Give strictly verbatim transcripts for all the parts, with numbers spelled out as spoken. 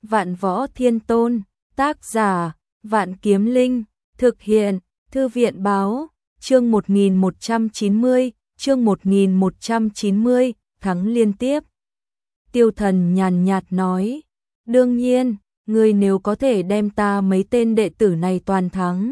Vạn Võ Thiên Tôn, tác giả, Vạn Kiếm Linh, thực hiện, Thư viện báo, chương một nghìn một trăm chín mươi, chương một nghìn một trăm chín mươi, thắng liên tiếp. Tiêu Thần nhàn nhạt nói, đương nhiên, ngươi nếu có thể đem ta mấy tên đệ tử này toàn thắng,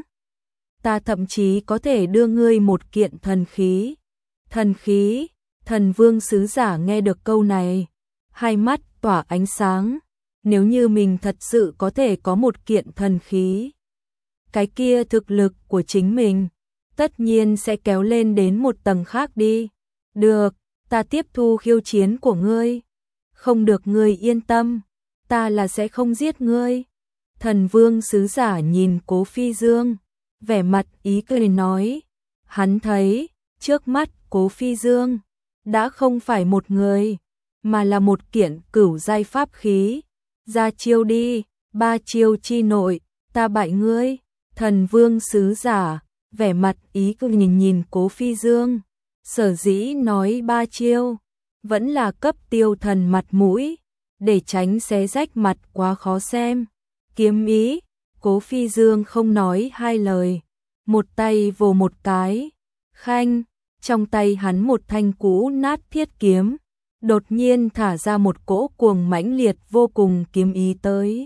ta thậm chí có thể đưa ngươi một kiện thần khí. Thần khí? Thần Vương sứ giả nghe được câu này, hai mắt tỏa ánh sáng, nếu như mình thật sự có thể có một kiện thần khí, cái kia thực lực của chính mình tất nhiên sẽ kéo lên đến một tầng khác đi. Được, ta tiếp thu khiêu chiến của ngươi. Không được, ngươi yên tâm, ta là sẽ không giết ngươi. Thần Vương sứ giả nhìn Cố Phi Dương, vẻ mặt ý cười nói, hắn thấy trước mắt Cố Phi Dương đã không phải một người, mà là một kiện cửu giai pháp khí. Ra chiêu đi, ba chiêu chi nội, ta bại ngươi. Thần Vương sứ giả, vẻ mặt ý cười nhìn nhìn Cố Phi Dương, sở dĩ nói ba chiêu, vẫn là cấp Tiêu Thần mặt mũi, để tránh xé rách mặt quá khó xem. Kiếm ý, Cố Phi Dương không nói hai lời, một tay vồ một cái, khanh, trong tay hắn một thanh cũ nát thiết kiếm, đột nhiên thả ra một cỗ cuồng mãnh liệt vô cùng kiếm ý tới.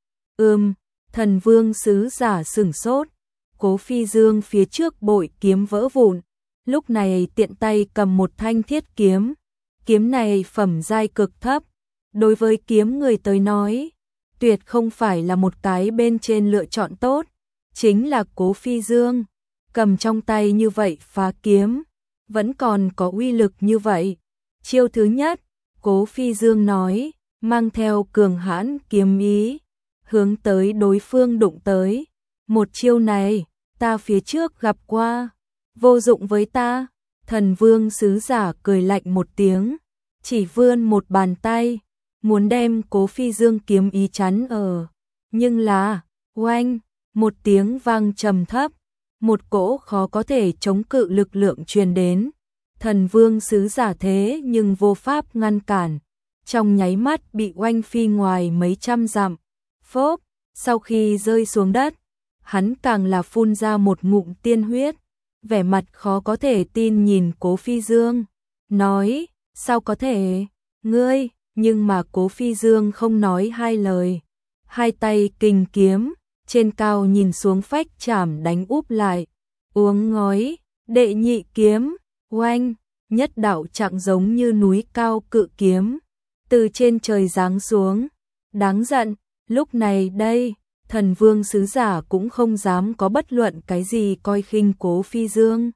Ừm, Thần Vương sứ giả sửng sốt, Cố Phi Dương phía trước bội kiếm vỡ vụn, lúc này tiện tay cầm một thanh thiết kiếm, kiếm này phẩm giai cực thấp, đối với kiếm người tới nói, tuyệt không phải là một cái bên trên lựa chọn tốt, chính là Cố Phi Dương, cầm trong tay như vậy phá kiếm, vẫn còn có uy lực như vậy. Chiêu thứ nhất, Cố Phi Dương nói, mang theo cường hãn kiếm ý, hướng tới đối phương đụng tới. Một chiêu này, ta phía trước gặp qua, vô dụng với ta. Thần Vương sứ giả cười lạnh một tiếng, chỉ vươn một bàn tay, muốn đem Cố Phi Dương kiếm ý chắn ở. Nhưng là, oanh, một tiếng vang trầm thấp, một cỗ khó có thể chống cự lực lượng truyền đến. Thần Vương sứ giả thế nhưng vô pháp ngăn cản, trong nháy mắt bị oanh phi ngoài mấy trăm dặm. Phốp, sau khi rơi xuống đất, hắn càng là phun ra một ngụm tiên huyết, vẻ mặt khó có thể tin nhìn Cố Phi Dương, nói, sao có thể, ngươi, nhưng mà Cố Phi Dương không nói hai lời, hai tay kình kiếm, trên cao nhìn xuống phách chảm đánh úp lại, uống ngói, đệ nhị kiếm, oanh, nhất đạo chặng giống như núi cao cự kiếm, từ trên trời giáng xuống, đáng giận. Lúc này đây, Thần Vương sứ giả cũng không dám có bất luận cái gì coi khinh Cố Phi Dương.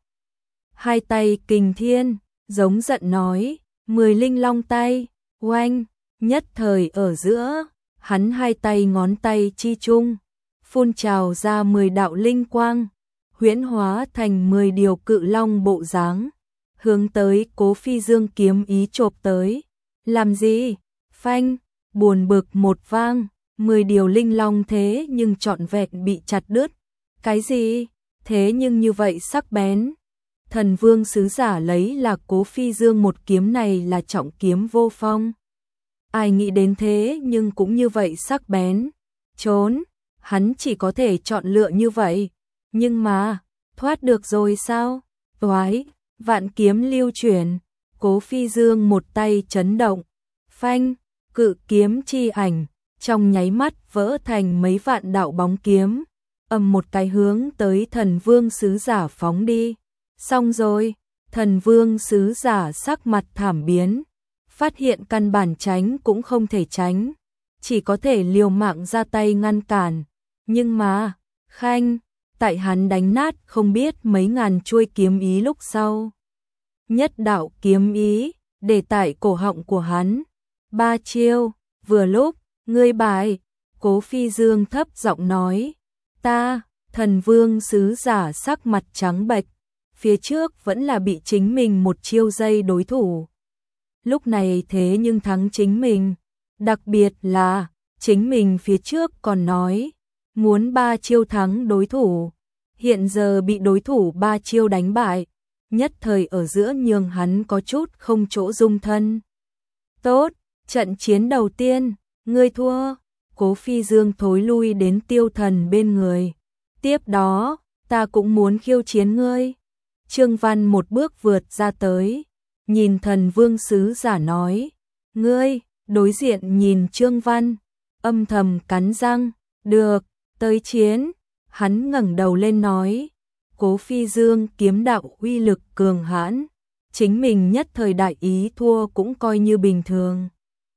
Hai tay kình thiên, giống giận nói, mười linh long tay, oanh, nhất thời ở giữa, hắn hai tay ngón tay chi chung, phun trào ra mười đạo linh quang, huyễn hóa thành mười điều cự long bộ dáng, hướng tới Cố Phi Dương kiếm ý chộp tới. Làm gì? Phanh, buồn bực một vang, mười điều linh long thế nhưng trọn vẹn bị chặt đứt. Cái gì? Thế nhưng như vậy sắc bén. Thần Vương sứ giả lấy là Cố Phi Dương một kiếm này là trọng kiếm vô phong. Ai nghĩ đến thế nhưng cũng như vậy sắc bén. Trốn, hắn chỉ có thể chọn lựa như vậy. Nhưng mà, thoát được rồi sao? Toái, vạn kiếm lưu chuyển, Cố Phi Dương một tay chấn động. Phanh, cự kiếm chi ảnh, trong nháy mắt vỡ thành mấy vạn đạo bóng kiếm, ầm một cái hướng tới Thần Vương sứ giả phóng đi. Xong rồi, Thần Vương sứ giả sắc mặt thảm biến, phát hiện căn bản tránh cũng không thể tránh, chỉ có thể liều mạng ra tay ngăn cản. Nhưng mà, khanh, tại hắn đánh nát không biết mấy ngàn chuôi kiếm ý lúc sau, nhất đạo kiếm ý để tại cổ họng của hắn. Ba chiêu, vừa lúc, ngươi bại. Cố Phi Dương thấp giọng nói, ta. Thần Vương sứ giả sắc mặt trắng bệch, phía trước vẫn là bị chính mình một chiêu dây đối thủ, lúc này thế nhưng thắng chính mình, đặc biệt là chính mình phía trước còn nói muốn ba chiêu thắng đối thủ, hiện giờ bị đối thủ ba chiêu đánh bại, nhất thời ở giữa nhường hắn có chút không chỗ dung thân. Tốt, trận chiến đầu tiên, ngươi thua. Cố Phi Dương thối lui đến Tiêu Thần bên người. Tiếp đó, ta cũng muốn khiêu chiến ngươi. Trương Văn một bước vượt ra tới, nhìn Thần Vương sứ giả nói, ngươi, đối diện nhìn Trương Văn, âm thầm cắn răng, được, tới chiến. Hắn ngẩng đầu lên nói, Cố Phi Dương kiếm đạo uy lực cường hãn, chính mình nhất thời đại ý thua cũng coi như bình thường.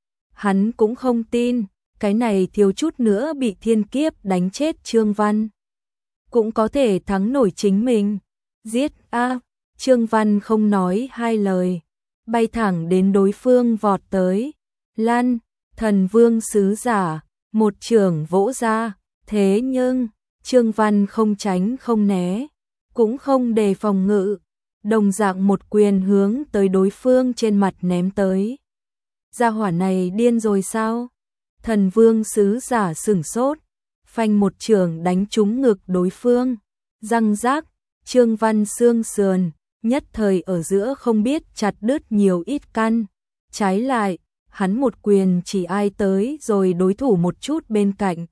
Hắn cũng không tin, cái này thiếu chút nữa bị thiên kiếp đánh chết Trương Văn, cũng có thể thắng nổi chính mình. Giết a! Trương Văn không nói hai lời, bay thẳng đến đối phương vọt tới. Lăn! Thần Vương sứ giả, một chưởng vỗ ra, thế nhưng Trương Văn không tránh không né, cũng không đề phòng ngự, đồng dạng một quyền hướng tới đối phương trên mặt ném tới. Gia hỏa này điên rồi sao? Thần Vương sứ giả sửng sốt, phanh một chưởng đánh trúng ngực đối phương, răng rác, Trương Văn xương sườn, nhất thời ở giữa không biết chặt đứt nhiều ít căn. Trái lại, hắn một quyền chỉ ai tới rồi đối thủ một chút bên cạnh,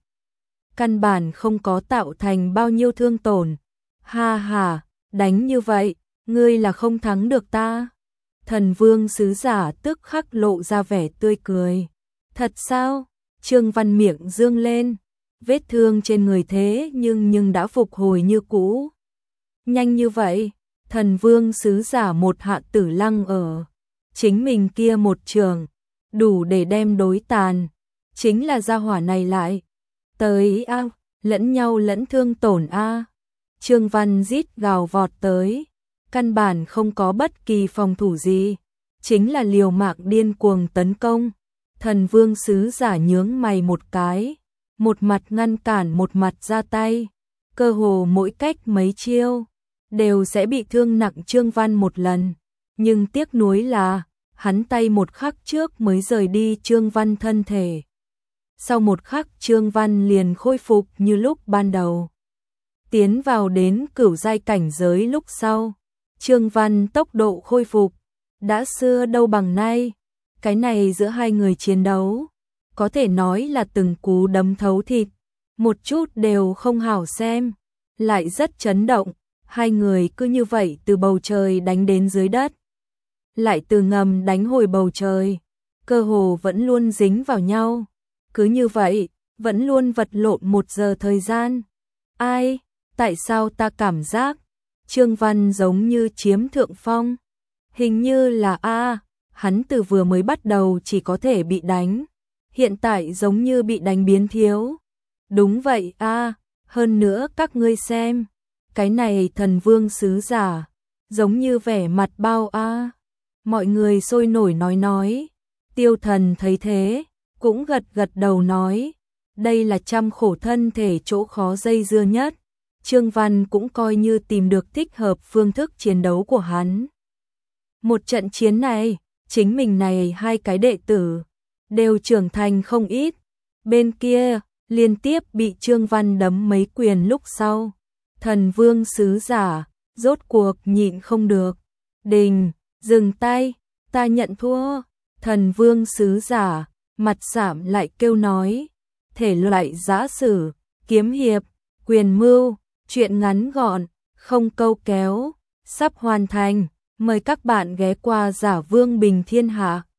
căn bản không có tạo thành bao nhiêu thương tổn. Ha ha, đánh như vậy, ngươi là không thắng được ta. Thần Vương sứ giả tức khắc lộ ra vẻ tươi cười. Thật sao? Trương Văn miệng dương lên, vết thương trên người thế nhưng nhưng đã phục hồi như cũ. Nhanh như vậy, Thần Vương sứ giả một hạ tử lăng ở chính mình kia một trường, đủ để đem đối tàn. Chính là gia hỏa này lại tới a, lẫn nhau lẫn thương tổn a. Trương Văn rít gào vọt tới, căn bản không có bất kỳ phòng thủ gì, chính là liều mạng điên cuồng tấn công. Thần Vương sứ giả nhướng mày một cái, một mặt ngăn cản một mặt ra tay, cơ hồ mỗi cách mấy chiêu đều sẽ bị thương nặng Trương Văn một lần, nhưng tiếc nuối là hắn tay một khắc trước mới rời đi Trương Văn thân thể. Sau một khắc Trương Văn liền khôi phục như lúc ban đầu. Tiến vào đến cửu giai cảnh giới lúc sau, Trương Văn tốc độ khôi phục đã xưa đâu bằng nay. Cái này giữa hai người chiến đấu, có thể nói là từng cú đấm thấu thịt, một chút đều không hảo xem, lại rất chấn động. Hai người cứ như vậy từ bầu trời đánh đến dưới đất, lại từ ngầm đánh hồi bầu trời, cơ hồ vẫn luôn dính vào nhau. Cứ như vậy, vẫn luôn vật lộn một giờ thời gian. Ai, tại sao ta cảm giác Trương Văn giống như chiếm thượng phong? Hình như là a, hắn từ vừa mới bắt đầu chỉ có thể bị đánh, hiện tại giống như bị đánh biến thiếu. Đúng vậy a, hơn nữa các ngươi xem, cái này Thần Vương sứ giả, giống như vẻ mặt bao a. Mọi người sôi nổi nói nói. Tiêu Thần thấy thế, cũng gật gật đầu nói, đây là trăm khổ thân thể chỗ khó dây dưa nhất. Trương Văn cũng coi như tìm được thích hợp phương thức chiến đấu của hắn. Một trận chiến này, chính mình này hai cái đệ tử đều trưởng thành không ít. Bên kia, liên tiếp bị Trương Văn đấm mấy quyền lúc sau, Thần Vương sứ giả rốt cuộc nhịn không được. Đình, dừng tay, ta nhận thua. Thần Vương sứ giả mặt sạm lại kêu nói, thể loại giã sử, kiếm hiệp, quyền mưu, chuyện ngắn gọn, không câu kéo, sắp hoàn thành. Mời các bạn ghé qua Giả Vương Bình Thiên Hạ.